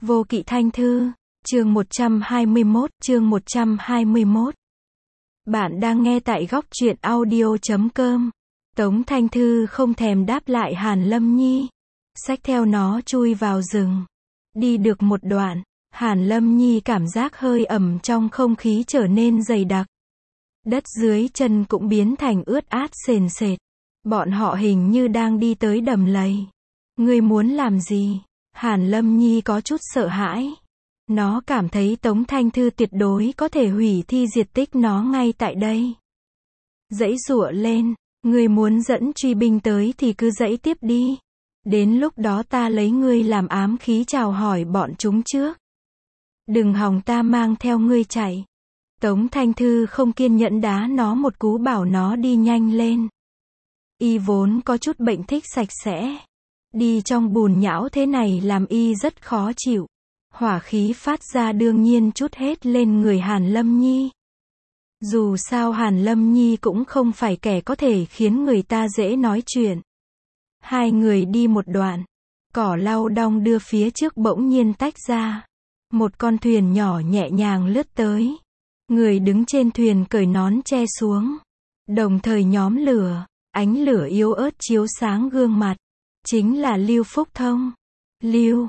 Vô Kỵ Thanh Thư, chương 121. Bạn đang nghe tại góc truyện audio.com. Tống Thanh Thư không thèm đáp lại Hàn Lâm Nhi, xách theo nó chui vào rừng. Đi được một đoạn, Hàn Lâm Nhi cảm giác hơi ẩm trong không khí trở nên dày đặc. Đất dưới chân cũng biến thành ướt át sền sệt. Bọn họ hình như đang đi tới đầm lầy. Ngươi muốn làm gì? Hàn Lâm Nhi có chút sợ hãi. Nó cảm thấy Tống Thanh Thư tuyệt đối có thể hủy thi diệt tích nó ngay tại đây. Giãy giụa lên, ngươi muốn dẫn truy binh tới thì cứ giãy tiếp đi. Đến lúc đó ta lấy ngươi làm ám khí chào hỏi bọn chúng trước. Đừng hòng ta mang theo ngươi chạy. Tống Thanh Thư không kiên nhẫn đá nó một cú bảo nó đi nhanh lên. Y vốn có chút bệnh thích sạch sẽ. Đi trong bùn nhão thế này làm y rất khó chịu. Hỏa khí phát ra đương nhiên trút hết lên người Hàn Lâm Nhi. Dù sao Hàn Lâm Nhi cũng không phải kẻ có thể khiến người ta dễ nói chuyện. Hai người đi một đoạn. Cỏ lau đong đưa phía trước bỗng nhiên tách ra. Một con thuyền nhỏ nhẹ nhàng lướt tới. Người đứng trên thuyền cởi nón che xuống. Đồng thời nhóm lửa. Ánh lửa yếu ớt chiếu sáng gương mặt. Chính là Lưu Phúc Thông. Lưu,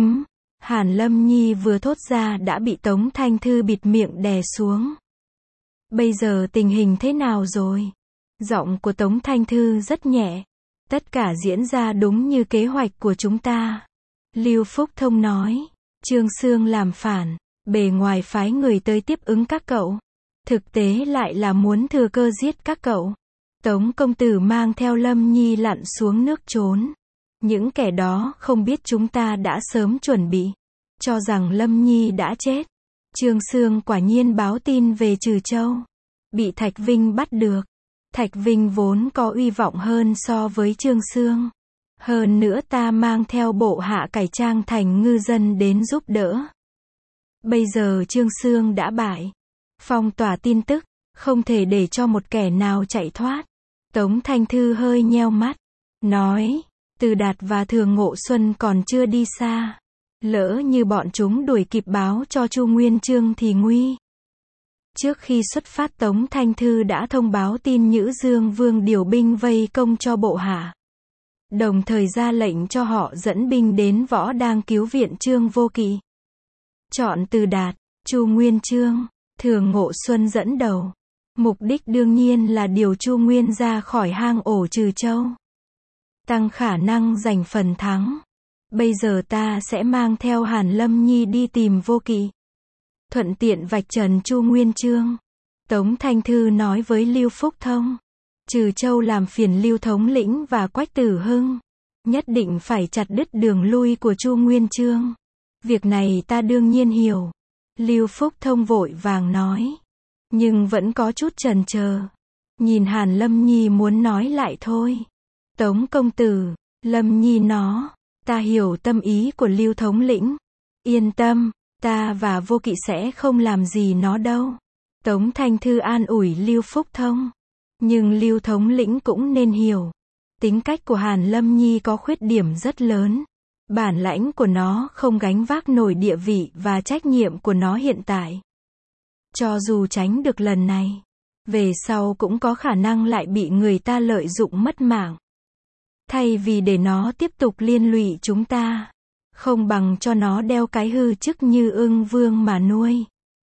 Hàn Lâm Nhi vừa thốt ra đã bị Tống Thanh Thư bịt miệng đè xuống. Bây giờ tình hình thế nào rồi? Giọng của Tống Thanh Thư rất nhẹ. Tất cả diễn ra đúng như kế hoạch của chúng ta. Lưu Phúc Thông nói. Trương Sương làm phản. Bề ngoài phái người tới tiếp ứng các cậu. Thực tế lại là muốn thừa cơ giết các cậu. Tống công tử mang theo Lâm Nhi lặn xuống nước trốn. Những kẻ đó không biết chúng ta đã sớm chuẩn bị. Cho rằng Lâm Nhi đã chết. Trương Sương quả nhiên báo tin về Trừ Châu. Bị Thạch Vinh bắt được. Thạch Vinh vốn có uy vọng hơn so với Trương Sương. Hơn nữa ta mang theo bộ hạ cải trang thành ngư dân đến giúp đỡ. Bây giờ Trương Sương đã bại. Phong tỏa tin tức. Không thể để cho một kẻ nào chạy thoát. Tống Thanh Thư hơi nheo mắt. Nói. Từ Đạt và Thường Ngộ Xuân còn chưa đi xa. Lỡ như bọn chúng đuổi kịp báo cho Chu Nguyên Chương thì nguy. Trước khi xuất phát Tống Thanh Thư đã thông báo tin Nhữ Dương Vương điều binh vây công cho bộ hạ. Đồng thời ra lệnh cho họ dẫn binh đến Võ Đang cứu viện Trương Vô Kỵ. Chọn Từ Đạt, Chu Nguyên Chương, Thường Ngộ Xuân dẫn đầu. Mục đích đương nhiên là điều Chu Nguyên ra khỏi hang ổ Trừ Châu. Tăng khả năng giành phần thắng. Bây giờ ta sẽ mang theo Hàn Lâm Nhi đi tìm Vô Kỵ. Thuận tiện vạch trần Chu Nguyên Chương. Tống Thanh Thư nói với Lưu Phúc Thông. Trừ Châu làm phiền Lưu thống lĩnh và Quách Tử Hưng. Nhất định phải chặt đứt đường lui của Chu Nguyên Chương. Việc này ta đương nhiên hiểu. Lưu Phúc Thông vội vàng nói. Nhưng vẫn có chút chần chờ. Nhìn Hàn Lâm Nhi muốn nói lại thôi. Tống công tử, Lâm Nhi nó. Ta hiểu tâm ý của Lưu thống lĩnh. Yên tâm, ta và Vô Kỵ sẽ không làm gì nó đâu. Tống Thanh Thư an ủi Lưu Phúc Thông. Nhưng Lưu thống lĩnh cũng nên hiểu. Tính cách của Hàn Lâm Nhi có khuyết điểm rất lớn. Bản lãnh của nó không gánh vác nổi địa vị và trách nhiệm của nó hiện tại. Cho dù tránh được lần này, về sau cũng có khả năng lại bị người ta lợi dụng mất mạng. Thay vì để nó tiếp tục liên lụy chúng ta, không bằng cho nó đeo cái hư chức như Ưng Vương mà nuôi.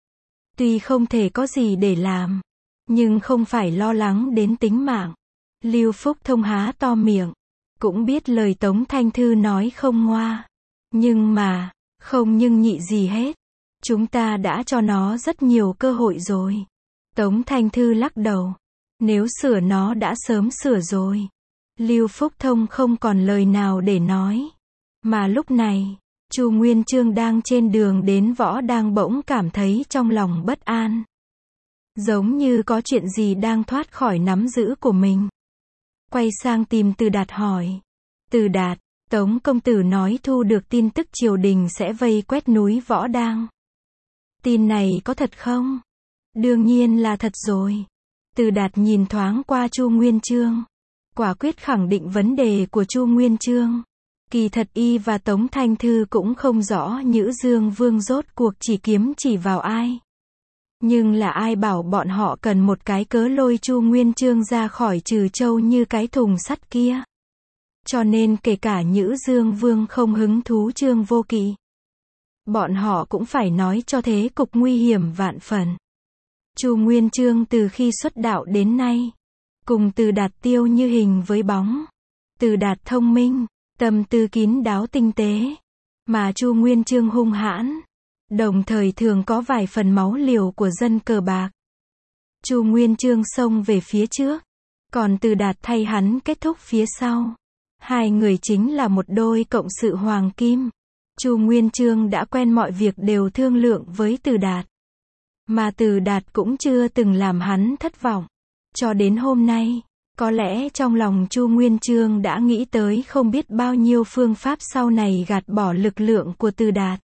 Tuy không thể có gì để làm, nhưng không phải lo lắng đến tính mạng. Lưu Phúc Thông há to miệng, cũng biết lời Tống Thanh Thư nói không ngoa. Nhưng mà, không nhưng nhị gì hết. Chúng ta đã cho nó rất nhiều cơ hội rồi. Tống Thanh Thư lắc đầu. Nếu sửa nó đã sớm sửa rồi. Lưu Phúc Thông không còn lời nào để nói. Mà lúc này, Chu Nguyên Chương đang trên đường đến Võ Đang bỗng cảm thấy trong lòng bất an. Giống như có chuyện gì đang thoát khỏi nắm giữ của mình. Quay sang tìm Từ Đạt hỏi. Từ Đạt, Tống công tử nói thu được tin tức triều đình sẽ vây quét núi Võ Đang. Tin này có thật không? Đương nhiên là thật rồi. Từ Đạt nhìn thoáng qua Chu Nguyên Chương. Quả quyết khẳng định vấn đề của Chu Nguyên Chương. Kỳ thật y và Tống Thanh Thư cũng không rõ Nhữ Dương Vương rốt cuộc chỉ vào ai. Nhưng là ai bảo bọn họ cần một cái cớ lôi Chu Nguyên Chương ra khỏi Trừ Châu như cái thùng sắt kia. Cho nên kể cả Nhữ Dương Vương không hứng thú Trương Vô Kỵ, bọn họ cũng phải nói cho thế cục nguy hiểm vạn phần. Chu Nguyên Chương từ khi xuất đạo đến nay, cùng Từ Đạt tiêu như hình với bóng. Từ Đạt thông minh, tâm tư kín đáo tinh tế, mà Chu Nguyên Chương hung hãn, đồng thời thường có vài phần máu liều của dân cờ bạc. Chu Nguyên Chương xông về phía trước, còn Từ Đạt thay hắn kết thúc phía sau. Hai người chính là một đôi cộng sự hoàng kim. Chu Nguyên Chương đã quen mọi việc đều thương lượng với Từ Đạt, mà Từ Đạt cũng chưa từng làm hắn thất vọng. Cho đến hôm nay, có lẽ trong lòng Chu Nguyên Chương đã nghĩ tới không biết bao nhiêu phương pháp sau này gạt bỏ lực lượng của Từ Đạt.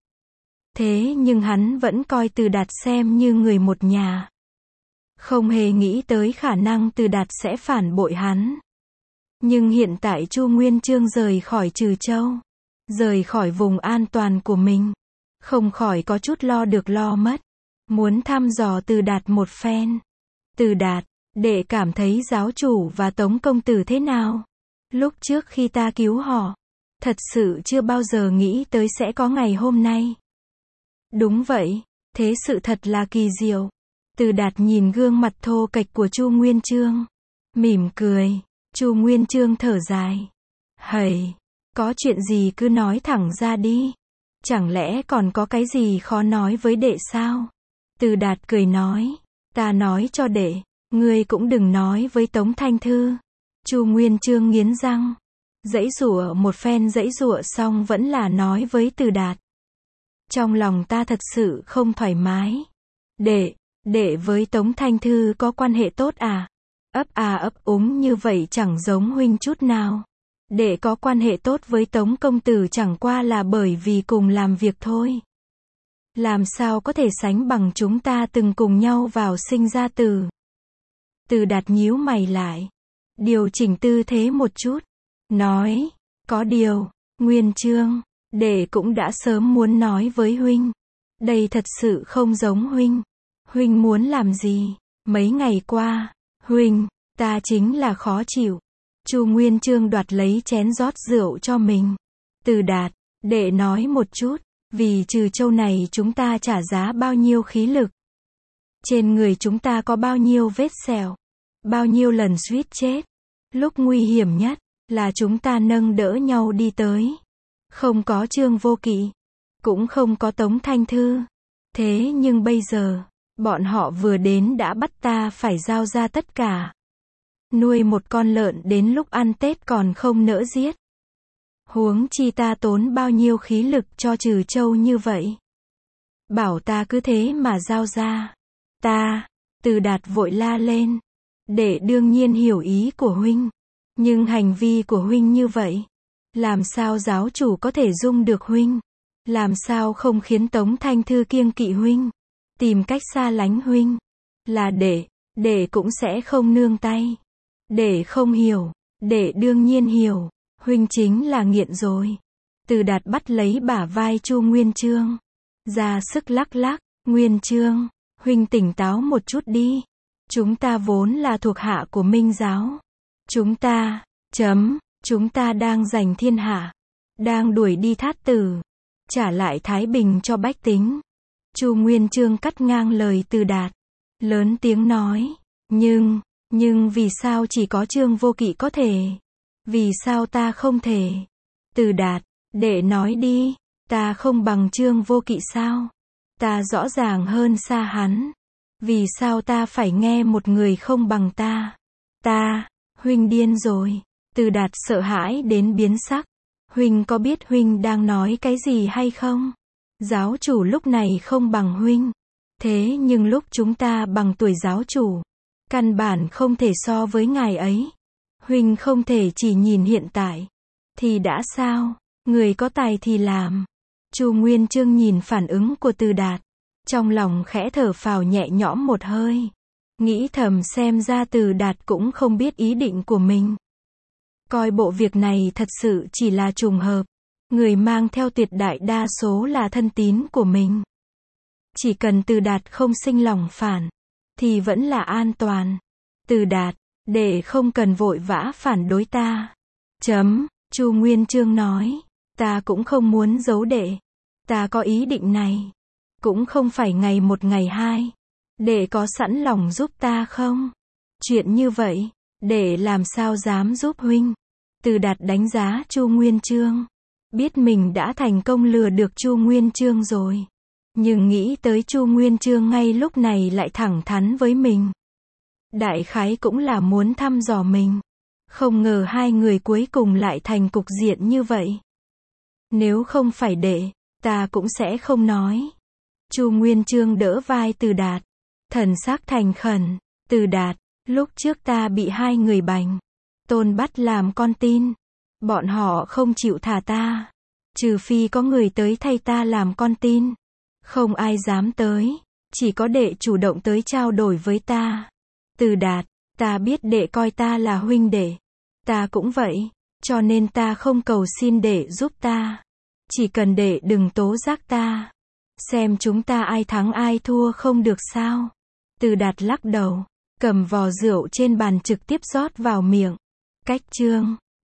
Thế nhưng hắn vẫn coi Từ Đạt xem như người một nhà. Không hề nghĩ tới khả năng Từ Đạt sẽ phản bội hắn. Nhưng hiện tại Chu Nguyên Chương rời khỏi Trừ Châu, rời khỏi vùng an toàn của mình, không khỏi có chút lo được lo mất, muốn thăm dò Từ Đạt một phen. Từ Đạt, đệ cảm thấy giáo chủ và Tống công tử thế nào? Lúc trước khi ta cứu họ, thật sự chưa bao giờ nghĩ tới sẽ có ngày hôm nay. Đúng vậy, thế sự thật là kỳ diệu. Từ Đạt nhìn gương mặt thô kệch của Chu Nguyên Chương, mỉm cười. Chu Nguyên Chương thở dài. Hầy, có chuyện gì cứ nói thẳng ra đi. Chẳng lẽ còn có cái gì khó nói với đệ sao? Từ Đạt cười nói. Ta nói cho đệ, ngươi cũng đừng nói với Tống Thanh Thư. Chu Nguyên Chương nghiến răng. Giãy giụa một phen giãy giụa xong vẫn là nói với Từ Đạt. Trong lòng ta thật sự không thoải mái. Đệ với Tống Thanh Thư có quan hệ tốt à? Ấp úng như vậy chẳng giống huynh chút nào. Đệ có quan hệ tốt với Tống công tử chẳng qua là bởi vì cùng làm việc thôi. Làm sao có thể sánh bằng chúng ta từng cùng nhau vào sinh ra tử. Từ Đạt nhíu mày lại, điều chỉnh tư thế một chút, nói, có điều, Nguyên Chương, đệ cũng đã sớm muốn nói với huynh. Đây thật sự không giống huynh. Huynh muốn làm gì? Mấy ngày qua, huynh, ta chính là khó chịu. Chu Nguyên Chương đoạt lấy chén rót rượu cho mình. Từ Đạt, đệ nói một chút, vì Trừ Châu này chúng ta trả giá bao nhiêu khí lực. Trên người chúng ta có bao nhiêu vết sẹo, bao nhiêu lần suýt chết. Lúc nguy hiểm nhất, là chúng ta nâng đỡ nhau đi tới. Không có Trương Vô Kỵ, cũng không có Tống Thanh Thư. Thế nhưng bây giờ, bọn họ vừa đến đã bắt ta phải giao ra tất cả. Nuôi một con lợn đến lúc ăn Tết còn không nỡ giết. Huống chi ta tốn bao nhiêu khí lực cho Trừ Châu như vậy. Bảo ta cứ thế mà giao ra. Ta, Từ Đạt vội la lên. Đệ đương nhiên hiểu ý của huynh. Nhưng hành vi của huynh như vậy, làm sao giáo chủ có thể dung được huynh? Làm sao không khiến Tống Thanh Thư kiêng kỵ huynh? Tìm cách xa lánh huynh? Là đệ cũng sẽ không nương tay. Đệ không hiểu, đệ đương nhiên hiểu, huynh chính là nghiện rồi. Từ Đạt bắt lấy bả vai Chu Nguyên Chương, ra sức lắc lắc. Nguyên Chương, huynh tỉnh táo một chút đi. Chúng ta vốn là thuộc hạ của Minh giáo. Chúng ta đang giành thiên hạ, đang đuổi đi Thát Tử, trả lại thái bình cho bách tính. Chu Nguyên Chương cắt ngang lời Từ Đạt, lớn tiếng nói, nhưng vì sao chỉ có Trương Vô Kỵ có thể? Vì sao ta không thể? Từ Đạt, đệ nói đi, ta không bằng Trương Vô Kỵ sao? Ta rõ ràng hơn xa hắn. Vì sao ta phải nghe một người không bằng ta? Huynh điên rồi. Từ Đạt sợ hãi đến biến sắc. Huynh có biết huynh đang nói cái gì hay không? Giáo chủ lúc này không bằng huynh. Thế nhưng lúc chúng ta bằng tuổi giáo chủ, căn bản không thể so với ngài ấy. Huynh không thể chỉ nhìn hiện tại. Thì đã sao? Người có tài thì làm. Chu Nguyên Chương nhìn phản ứng của Từ Đạt, trong lòng khẽ thở phào nhẹ nhõm một hơi. Nghĩ thầm xem ra Từ Đạt cũng không biết ý định của mình. Coi bộ việc này thật sự chỉ là trùng hợp. Người mang theo tuyệt đại đa số là thân tín của mình. Chỉ cần Từ Đạt không sinh lòng phản, thì vẫn là an toàn. Từ Đạt, đệ không cần vội vã phản đối ta. Chu Nguyên Chương nói, ta cũng không muốn giấu đệ. Ta có ý định này. Cũng không phải ngày một ngày hai. Đệ có sẵn lòng giúp ta không? Chuyện như vậy, đệ làm sao dám giúp huynh? Từ Đạt đánh giá Chu Nguyên Chương. Biết mình đã thành công lừa được Chu Nguyên Chương rồi. Nhưng nghĩ tới Chu Nguyên Chương ngay lúc này lại thẳng thắn với mình. Đại khái cũng là muốn thăm dò mình. Không ngờ hai người cuối cùng lại thành cục diện như vậy. Nếu không phải đệ, ta cũng sẽ không nói. Chu Nguyên Chương đỡ vai Từ Đạt. Thần sắc thành khẩn. Từ Đạt, lúc trước ta bị hai người Bành Tôn bắt làm con tin. Bọn họ không chịu thả ta. Trừ phi có người tới thay ta làm con tin. Không ai dám tới. Chỉ có đệ chủ động tới trao đổi với ta. Từ Đạt, ta biết đệ coi ta là huynh đệ. Ta cũng vậy. Cho nên ta không cầu xin đệ giúp ta. Chỉ cần đệ đừng tố giác ta. Xem chúng ta ai thắng ai thua không được sao? Từ Đạt lắc đầu. Cầm vò rượu trên bàn trực tiếp rót vào miệng. Cách chương